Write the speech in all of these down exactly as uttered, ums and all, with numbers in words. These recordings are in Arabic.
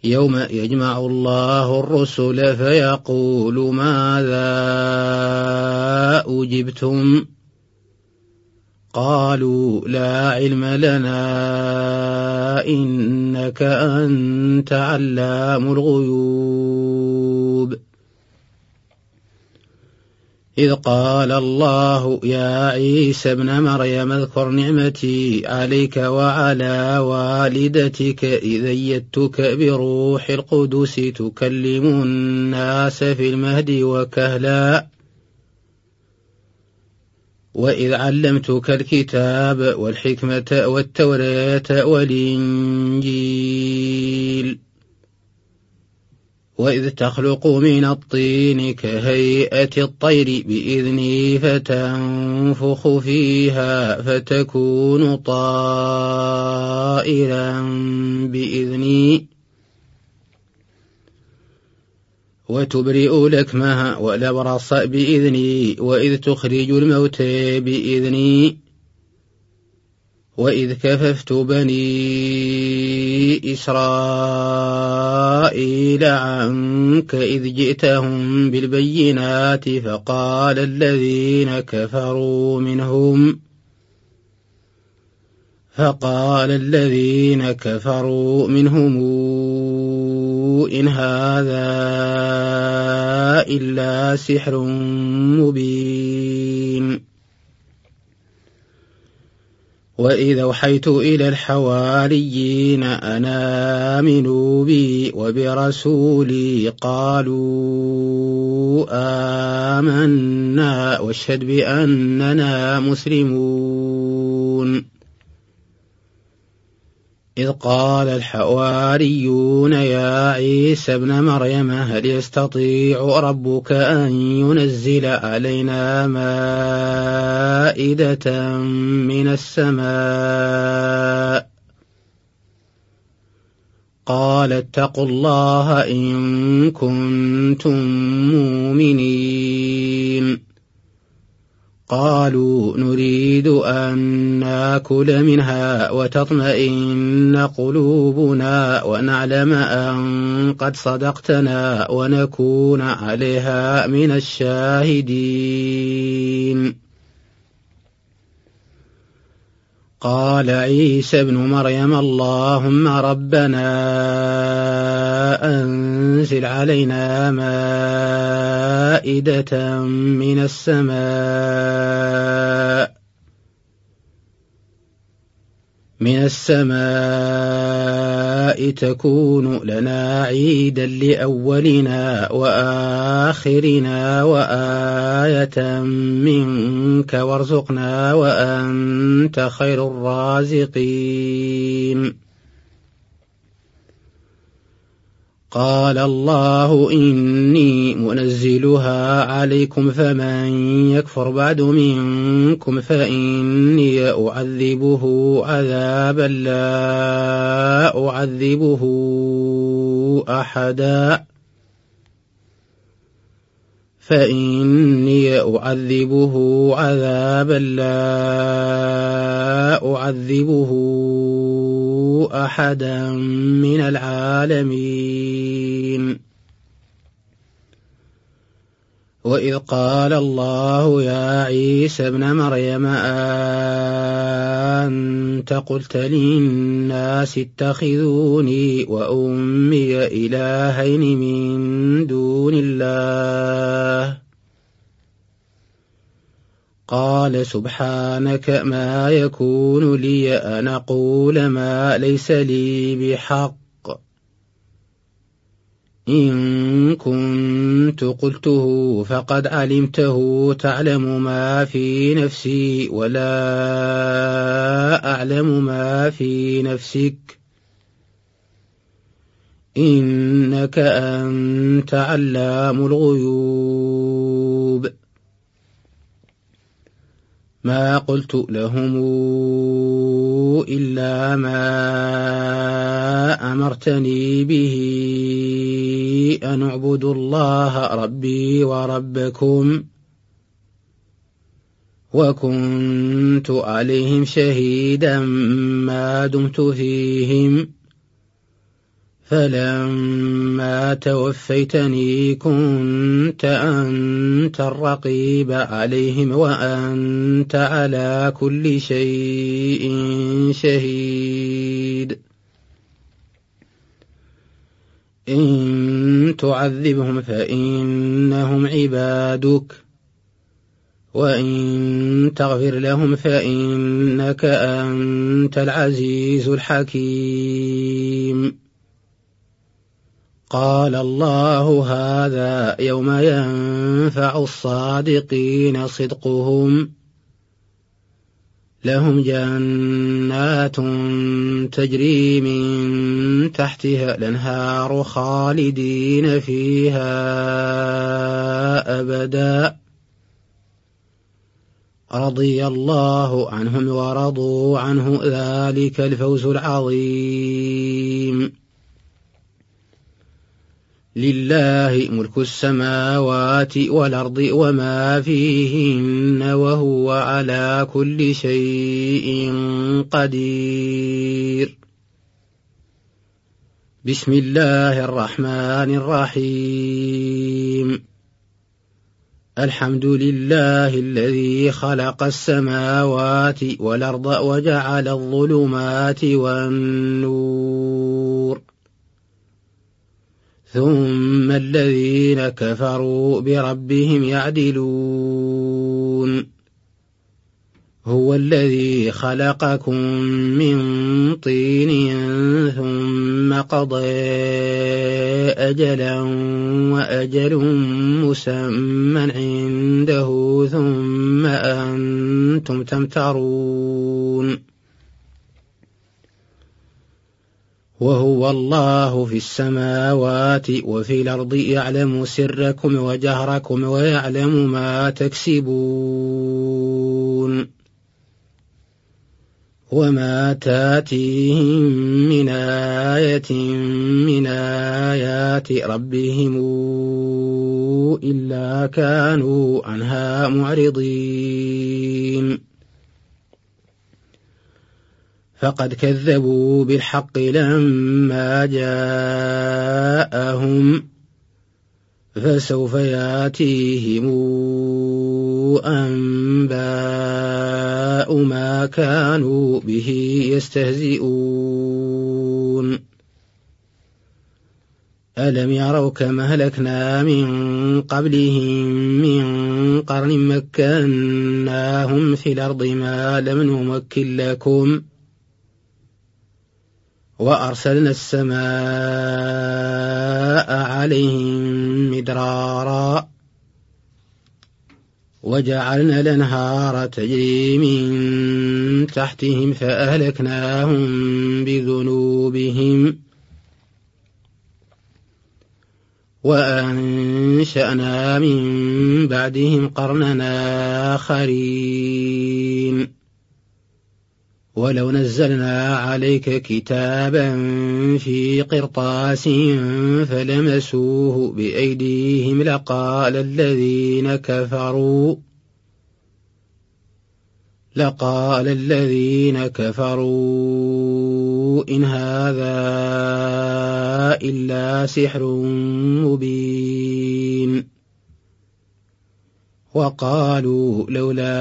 يوم يجمع الله الرسل فيقول ماذا أجبتم قالوا لا علم لنا إنك أنت علام الغيوب إذ قال الله يا عيسى ابن مريم اذكر نعمتي عليك وعلى والدتك إذ أيدتك بروح القدس تكلم الناس في المهد وكهلا وإذ علمتك الكتاب والحكمة والتوراة والإنجيل وإذ تخلق من الطين كهيئة الطير بإذني فتنفخ فيها فتكون طائرا بإذني وتبرئ الأكمه والأبرص بإذني وإذ تخرج الموتى بإذني وإذ كففت بني إسرائيل عنك إذ جئتهم بالبينات فقال الذين كفروا منهم فقال الذين كفروا منهم إن هذا إلا سحر مبين وإذا أوحيت إلى الحواريين أن آمنوا بي وبرسولي قالوا آمنا واشهد بأننا مسلمون إذ قال الحواريون يا عيسى ابن مريم هل يستطيع ربك أن ينزل علينا مائدة من السماء قال اتقوا الله إن كنتم مؤمنين قالوا نريد أن ناكل منها وتطمئن قلوبنا ونعلم أن قد صدقتنا ونكون عليها من الشاهدين قال عيسى ابن مريم اللهم ربنا أنزل علينا مائدة من السماء من السماء تكون لنا عيدا لأولنا وآخرنا وآية منك وارزقنا وأنت خير الرازقين قال الله إني منزلها عليكم فمن يكفر بعد منكم فإني أعذبه عذابا لا أعذبه أحدا فإني أعذبه عذابا لا أعذبه أحدا من العالمين وإذ قال الله يا عيسى ابن مريم أنت قلت للناس اتخذوني وأمي إلهين من دون الله قال سبحانك ما يكون لي أن أقول ما ليس لي بحق إن كنت قلته فقد علمته تعلم ما في نفسي ولا أعلم ما في نفسك إنك أنت علام الغيوب ما قلت لهم إلا ما أمرتني به أن اعبدوا الله ربي وربكم وكنت عليهم شهيدا ما دمت فيهم فلما توفيتني كنت أنت الرقيب عليهم وأنت على كل شيء شهيد إن تعذبهم فإنهم عبادك وإن تغفر لهم فإنك أنت العزيز الحكيم. قال الله هذا يوم ينفع الصادقين صدقهم لهم جنات تجري من تحتها الأنهار خالدين فيها أبدا رضي الله عنهم ورضوا عنه ذلك الفوز العظيم. لله ملك السماوات والأرض وما فيهن وهو على كل شيء قدير. بسم الله الرحمن الرحيم. الحمد لله الذي خلق السماوات والأرض وجعل الظلمات والنور ثم الذين كفروا بربهم يعدلون. هو الذي خلقكم من طين ثم قضى أجلا وأجل مسمى عنده ثم أنتم تمترون. وهو الله في السماوات وفي الأرض يعلم سركم وجهركم ويعلم ما تكسبون وما تاتيهم من آية من آيات ربهم إلا كانوا عنها معرضين. فقد كذبوا بالحق لما جاءهم فسوف ياتيهم أنباء ما كانوا به يستهزئون. ألم يروا كما أهلكنا من قبلهم من قرن مكناهم في الأرض ما لم نمكن لكم وأرسلنا السماء عليهم مدرارا وجعلنا الأنهار تجري من تحتهم فأهلكناهم بذنوبهم وأنشأنا من بعدهم قرننا آخرين. ولو نزلنا عليك كتابا في قرطاس فلمسوه بأيديهم لقال الذين كفروا لقال الذين كفروا إن هذا إلا سحر مبين. وقالوا لولا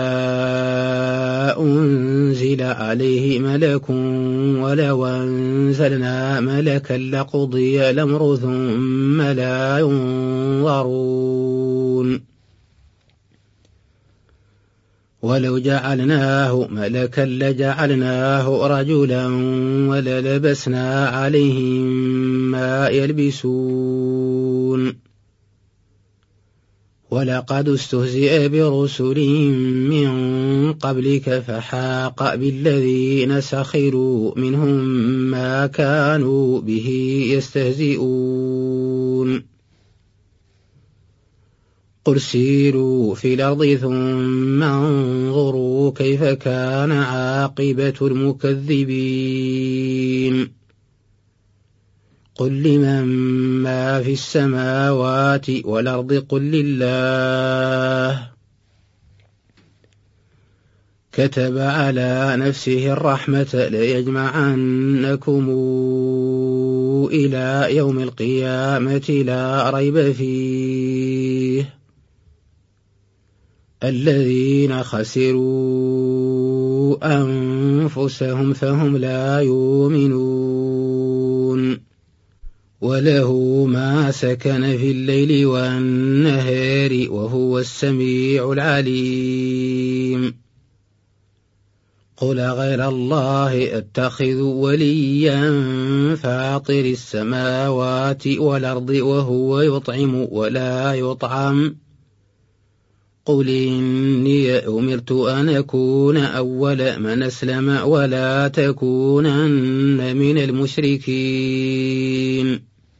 أنزل عليه ملك ولو أنزلنا ملكا لقضي الأمر ثم لا ينظرون. ولو جعلناه ملكا لجعلناه رجلا وللبسنا عليهم ما يلبسون. ولقد استهزئ برسل من قبلك فحاق بالذين سخروا منهم ما كانوا به يستهزئون. قل سيروا في الأرض ثم انظروا كيف كان عاقبة المكذبين. قل لمن ما في السماوات والأرض قل لله كتب على نفسه الرحمة ليجمعنكم وأنه إلى يوم القيامة لا ريب فيه الذين خسروا أنفسهم فهم لا يؤمنون وله ما سكن في الليل والنهار وهو السميع العليم قل غير الله أتخذ وليا فاطر السماوات والأرض وهو يطعم ولا يطعم قل إني أمرت أن أكون أول من أسلم ولا تكونن من المشركين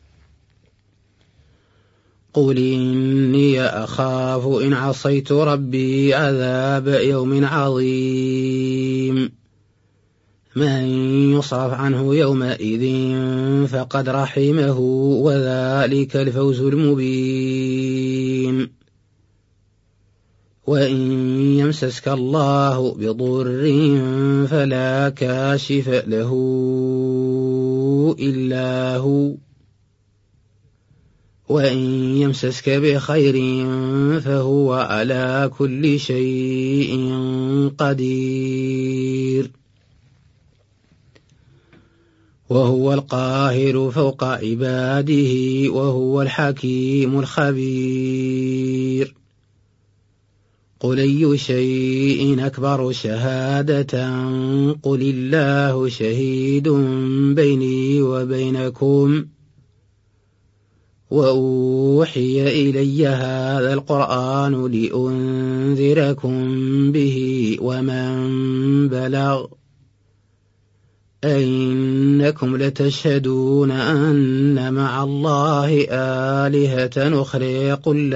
قل إني أخاف إن عصيت ربي عذاب يوم عظيم من يصرف عنه يومئذ فقد رحمه وذلك الفوز المبين وإن يمسسك الله بضر فلا كاشف له إلا هو وإن يمسسك بخير فهو على كل شيء قدير وهو القاهر فوق عباده وهو الحكيم الخبير قل أي شيء أكبر شهادة قل الله شهيد بيني وبينكم وأوحي إلي هذا القرآن لأنذركم به ومن بلغ أئنكم لتشهدون أن مع الله آلهة أخرى قل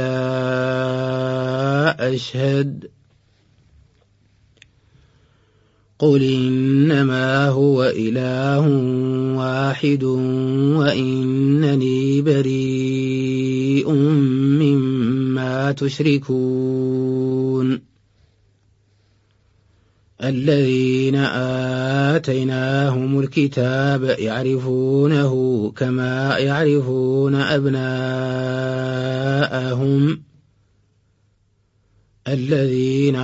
لا أشهد قل إنما هو إله واحد وإنني بريء مما تشركون الذين آتيناهم الكتاب يعرفونه كما يعرفون أبناءهم الذين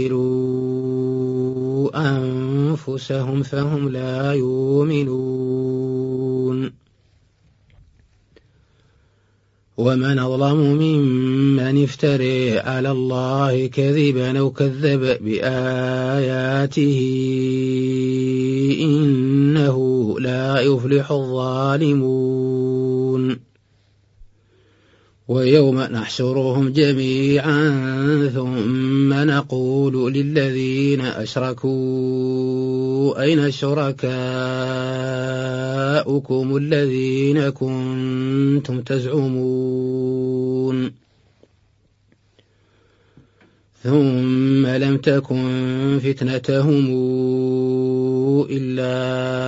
خسروا أنفسهم فهم لا يؤمنون ومن أظلم ممن افترى على الله كذبا أو كذب بآياته إنه لا يفلح الظالمون ويوم نحشرهم جميعا ثم نقول للذين أشركوا أين شركاؤكم الذين كنتم تزعمون ثم لم تكن فتنتهم إلا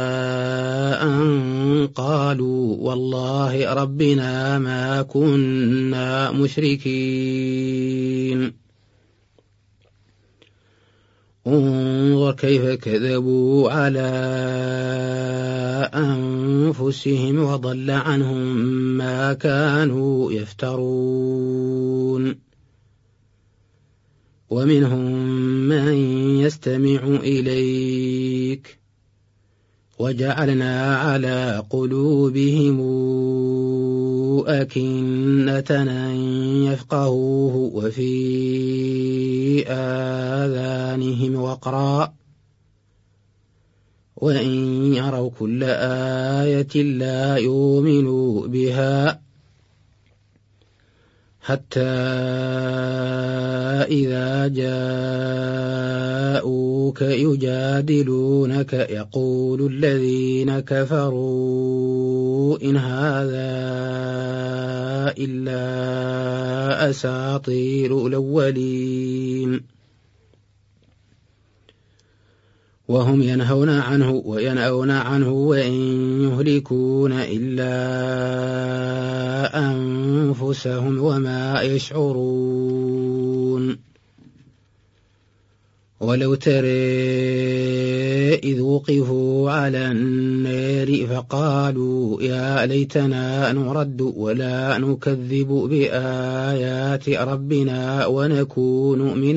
أن قالوا والله ربنا ما كنا مشركين انظر كيف كذبوا على أنفسهم وضل عنهم ما كانوا يفترون ومنهم من يستمع إليك وجعلنا على قلوبهم أكنة أن يفقهوه وفي آذانهم وقرا وإن يروا كل آية لا يؤمنوا بها حتى إذا جاءوك يجادلونك يقول الذين كفروا إن هذا إلا أساطير الأولين وهم ينهون عنه وينأون عنه وإن يهلكون إلا أنفسهم وما يشعرون ولو ترى إذ وقفوا على النار فقالوا يا ليتنا نرد ولا نكذب بآيات ربنا ونكون من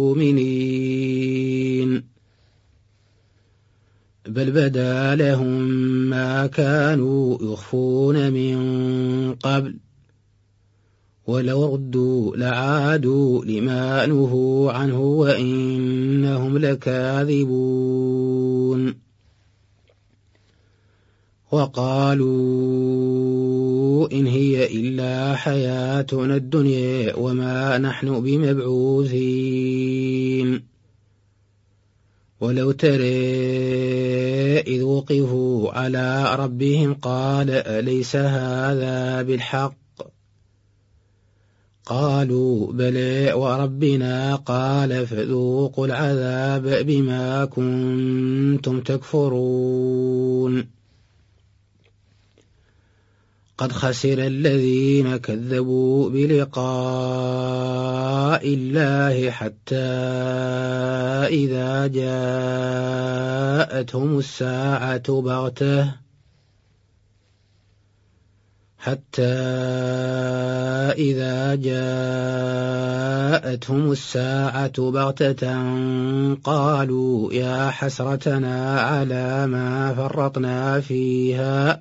المؤمنين بل بدا لهم ما كانوا يخفون من قبل ولو ردوا لعادوا لما نهوا عنه وإنهم لكاذبون وقالوا إن هي إلا حياتنا الدنيا وما نحن بمبعوثين ولو ترى إذ وقفوا على ربهم قال أليس هذا بالحق قالوا بلى وربنا قال فذوقوا العذاب بما كنتم تكفرون قد خسر الذين كذبوا بلقاء الله حتى إذا جاءتهم الساعة بغتة حتى إذا جاءتهم الساعة بغتة قالوا يا حسرتنا على ما فرطنا فيها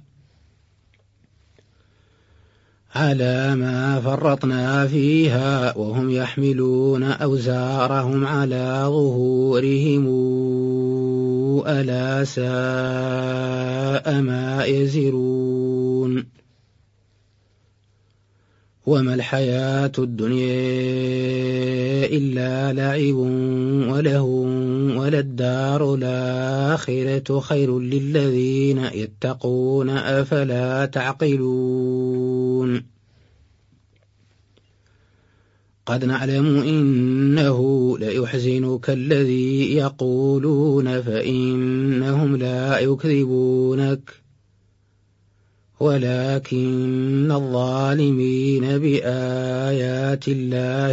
على ما فرطنا فيها وهم يحملون أوزارهم على ظهورهم ألا ساء ما يزرون وما الحياة الدنيا إلا لعب ولهو وللدار الآخرة خير للذين يتقون أفلا تعقلون قد نعلم إنه ليحزنك الذي يقولون فإنهم لا يكذبونك ولكن الظالمين بآيات الله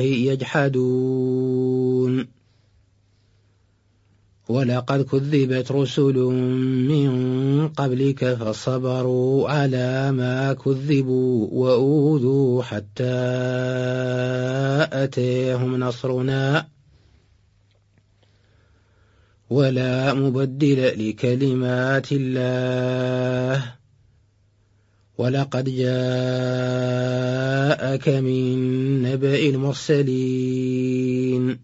يجحدون ولقد كذبت رسل من قبلك فصبروا على ما كذبوا وأوذوا حتى أتيهم نصرنا ولا مبدل لكلمات الله ولقد جاءك من نبأ المرسلين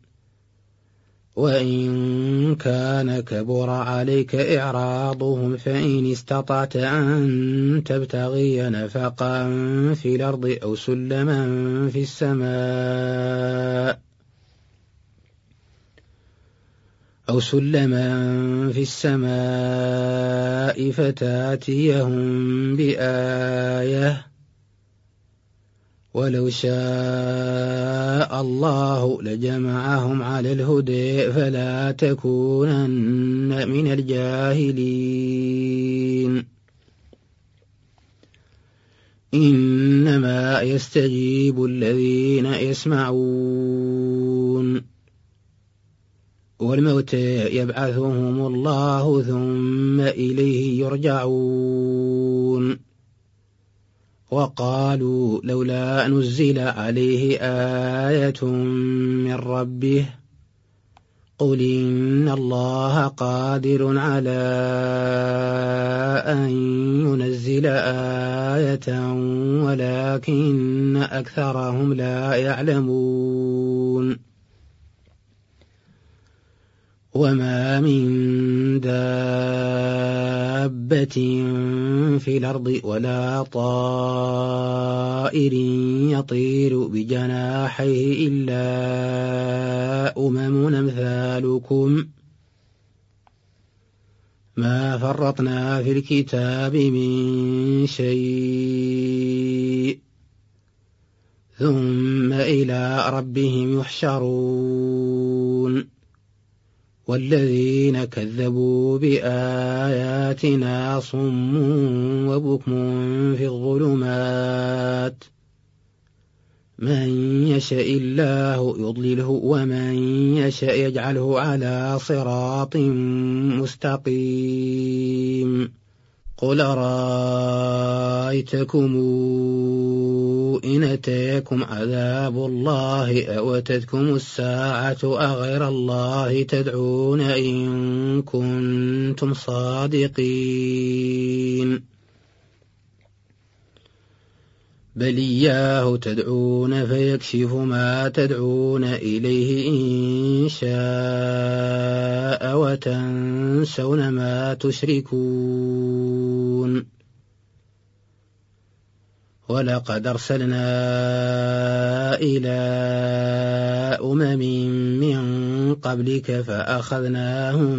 وإن كان كبر عليك إعراضهم فإن استطعت أن تبتغي نفقا في الأرض أو سلما في السماء أو سلما في السماء فتاتيهم بآية ولو شاء الله لجمعهم على الهدى فلا تكونن من الجاهلين إنما يستجيب الذين يسمعون والموتى يبعثهم الله ثم إليه يرجعون وقالوا لولا نزل عليه آية من ربه قل إن الله قادر على أن ينزل آية ولكن أكثرهم لا يعلمون وما من دابة في الأرض ولا طائر يطير بجناحيه إلا أمم أمثالكم ما فرطنا في الكتاب من شيء ثم إلى ربهم يحشرون والذين كذبوا بآياتنا صم وبكم في الظلمات من يشاء الله يضلله ومن يشاء يجعله على صراط مستقيم قل رأيتكم إن أتاكم عذاب الله أو أتتكم الساعة أغير الله تدعون إن كنتم صادقين بل إياه تدعون فيكشف ما تدعون إليه إن شاء وتنسون ما تشركون ولقد أرسلنا إلى أمم من قبلك فأخذناهم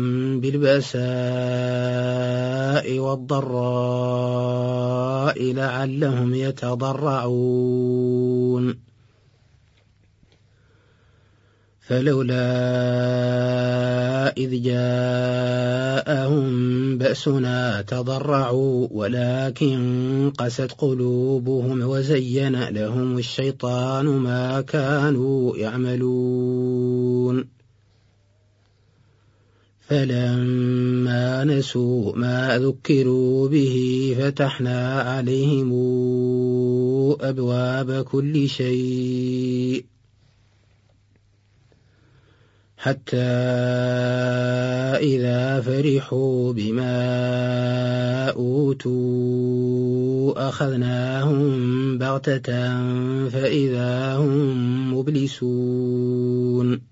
بالبأساء والضراء لعلهم يتضرعون فلولا إذ جاءهم بأسنا تضرعوا ولكن قست قلوبهم وزين لهم الشيطان ما كانوا يعملون فلما نسوا ما ذكروا به فتحنا عليهم أبواب كل شيء حتى إذا فرحوا بما أوتوا أخذناهم بغتة فإذا هم مبلسون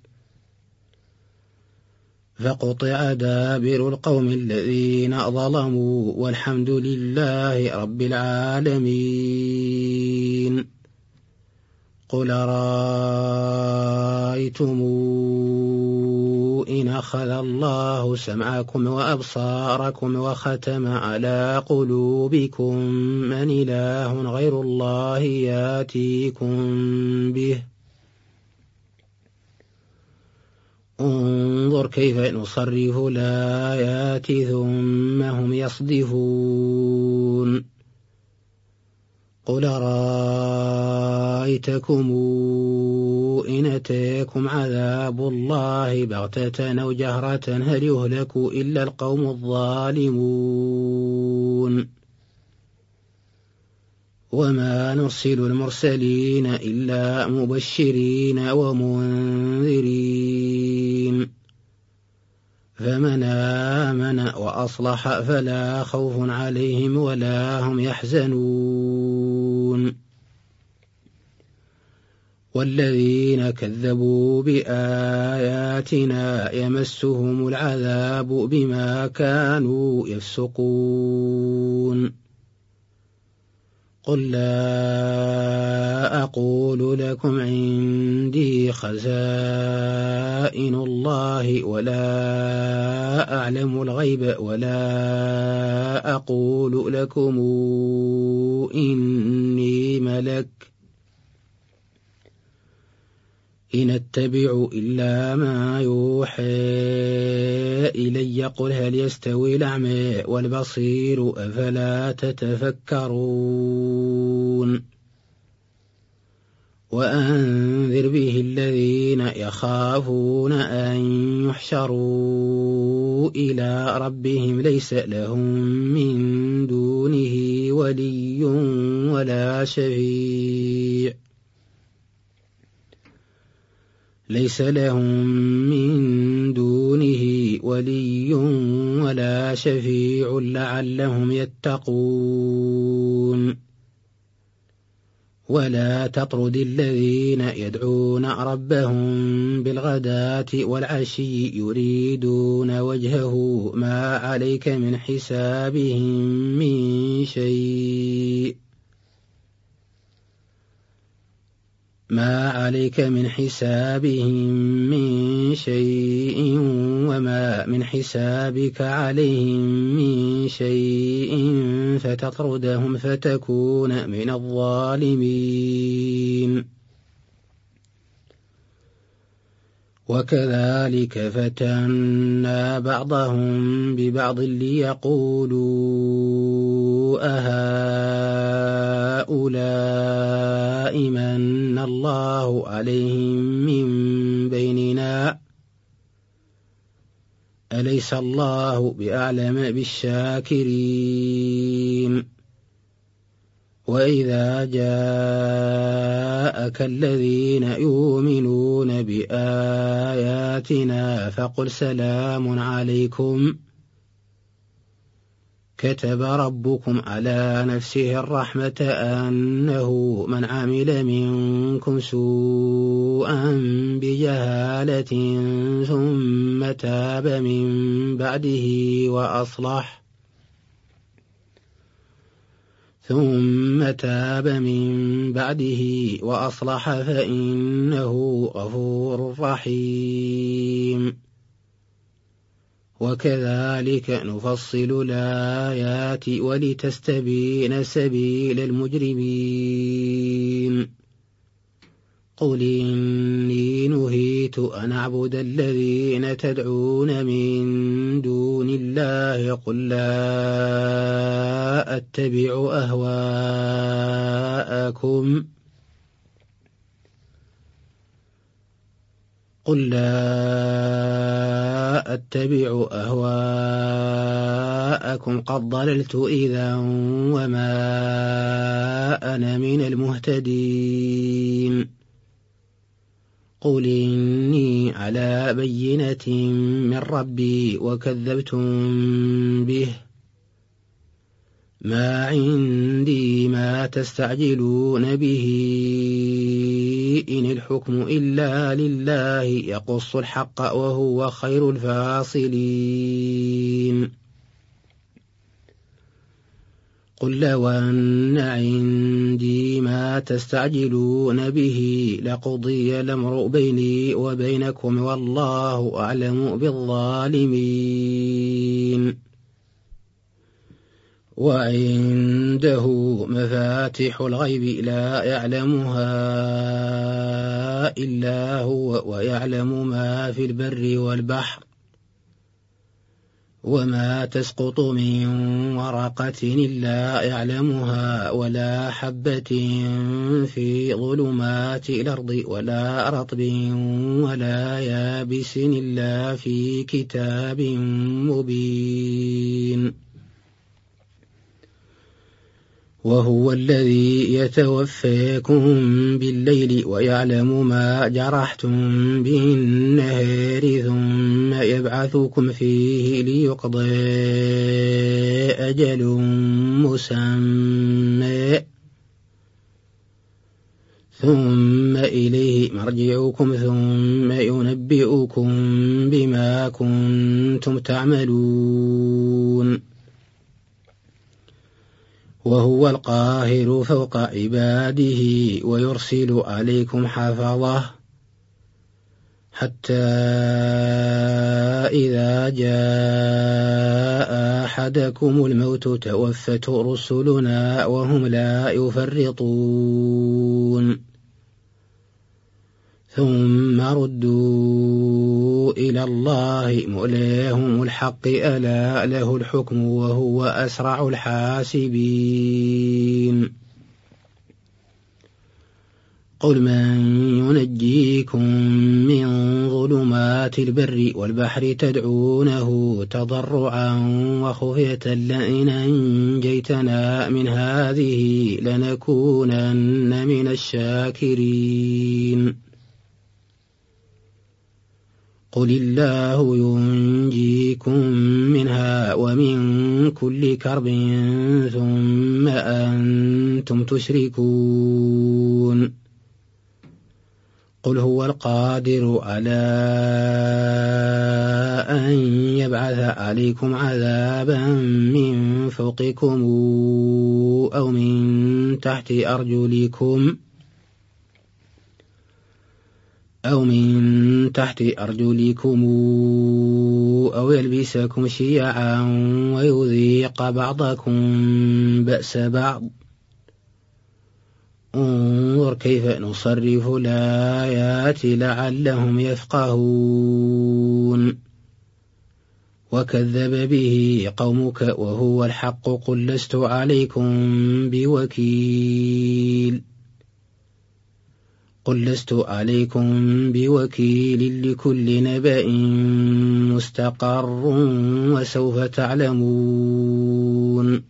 فقطع دابر القوم الذين ظلموا والحمد لله رب العالمين قل رأيتم إن أخذ الله سمعكم وأبصاركم وختم على قلوبكم من إله غير الله ياتيكم به انظر كيف نصرف الآيات ثم هم يصدفون قل رأيتكم إن أتاكم عذاب الله بغتة أو جهرة هل يهلك إلا القوم الظالمون وما نرسل المرسلين إلا مبشرين ومنذرين فمن آمن وأصلح فلا خوف عليهم ولا هم يحزنون والذين كذبوا بآياتنا يمسهم العذاب بما كانوا يفسقون قل لا أقول لكم عندي خزائن الله ولا أعلم الغيب ولا أقول لكم إني ملك إن أتبع إلا ما يوحى إلي قل هل يستوي الأعمى والبصير أفلا تتفكرون وأنذر به الذين يخافون أن يحشروا إلى ربهم ليس لهم من دونه ولي ولا شفيع ليس لهم من دونه ولي ولا شفيع لعلهم يتقون ولا تطرد الذين يدعون ربهم بالغداة والعشي يريدون وجهه ما عليك من حسابهم من شيء ما عليك من حسابهم من شيء وما من حسابك عليهم من شيء فتطردهم فتكون من الظالمين وكذلك فتنا بعضهم ببعض ليقولوا أهؤلاء من الله عليهم من بيننا أليس الله بأعلم بالشاكرين وإذا جاءك الذين يؤمنون بآياتنا فقل سلام عليكم كتب ربكم على نفسه الرحمة أنه من عمل منكم سوءا بجهالة ثم تاب من بعده وأصلح ثم تاب من بعده وأصلح فإنه غفور رحيم وكذلك نفصل الآيات ولتستبين سبيل المجرمين قل إني نهيت أن أعبد الذين تدعون من دون الله قل لا أتبع أهواءكم قل لا أتبع أهواءكم قد ضللت إذا وما أنا من المهتدين قل إني على بينة من ربي وكذبتم به ما عندي ما تستعجلون به إن الحكم إلا لله يقص الحق وهو خير الفاصلين قل لو أن عندي ما تستعجلون به لقضي الأمر بيني وبينكم والله أعلم بالظالمين وعنده مفاتح الغيب لا يعلمها إلا هو ويعلم ما في البر والبحر وما تسقط من ورقة إلا يعلمها ولا حبة في ظلمات الأرض ولا رطب ولا يابس إلا في كتاب مبين وهو الذي يتوفاكم بالليل ويعلم ما جرحتم بالنهار ثم يبعثكم فيه ليقضى أجل مسمى ثم إليه مرجعكم ثم ينبئكم بما كنتم تعملون وهو القاهر فوق عباده ويرسل عليكم حفظه حتى إذا جاء أحدكم الموت توفته رسلنا وهم لا يفرطون ثم ردوا إلى الله مولاهم الحق ألا له الحكم وهو أسرع الحاسبين قل من ينجيكم من ظلمات البر والبحر تدعونه تضرعا وخفية لئن أنجيتنا من هذه لنكونن من الشاكرين قل الله ينجيكم منها ومن كل كرب ثم أنتم تشركون قل هو القادر على أن يبعث عليكم عذابا من فوقكم أو من تحت أرجلكم أو من تحت أرجلكم أو يلبسكم شيعا ويذيق بعضكم بأس بعض انظر كيف نصرف الآيات لعلهم يفقهون وكذب به قومك وهو الحق قل لست عليكم بوكيل قل لست عليكم بوكيل لكل نبأ مستقر وسوف تعلمون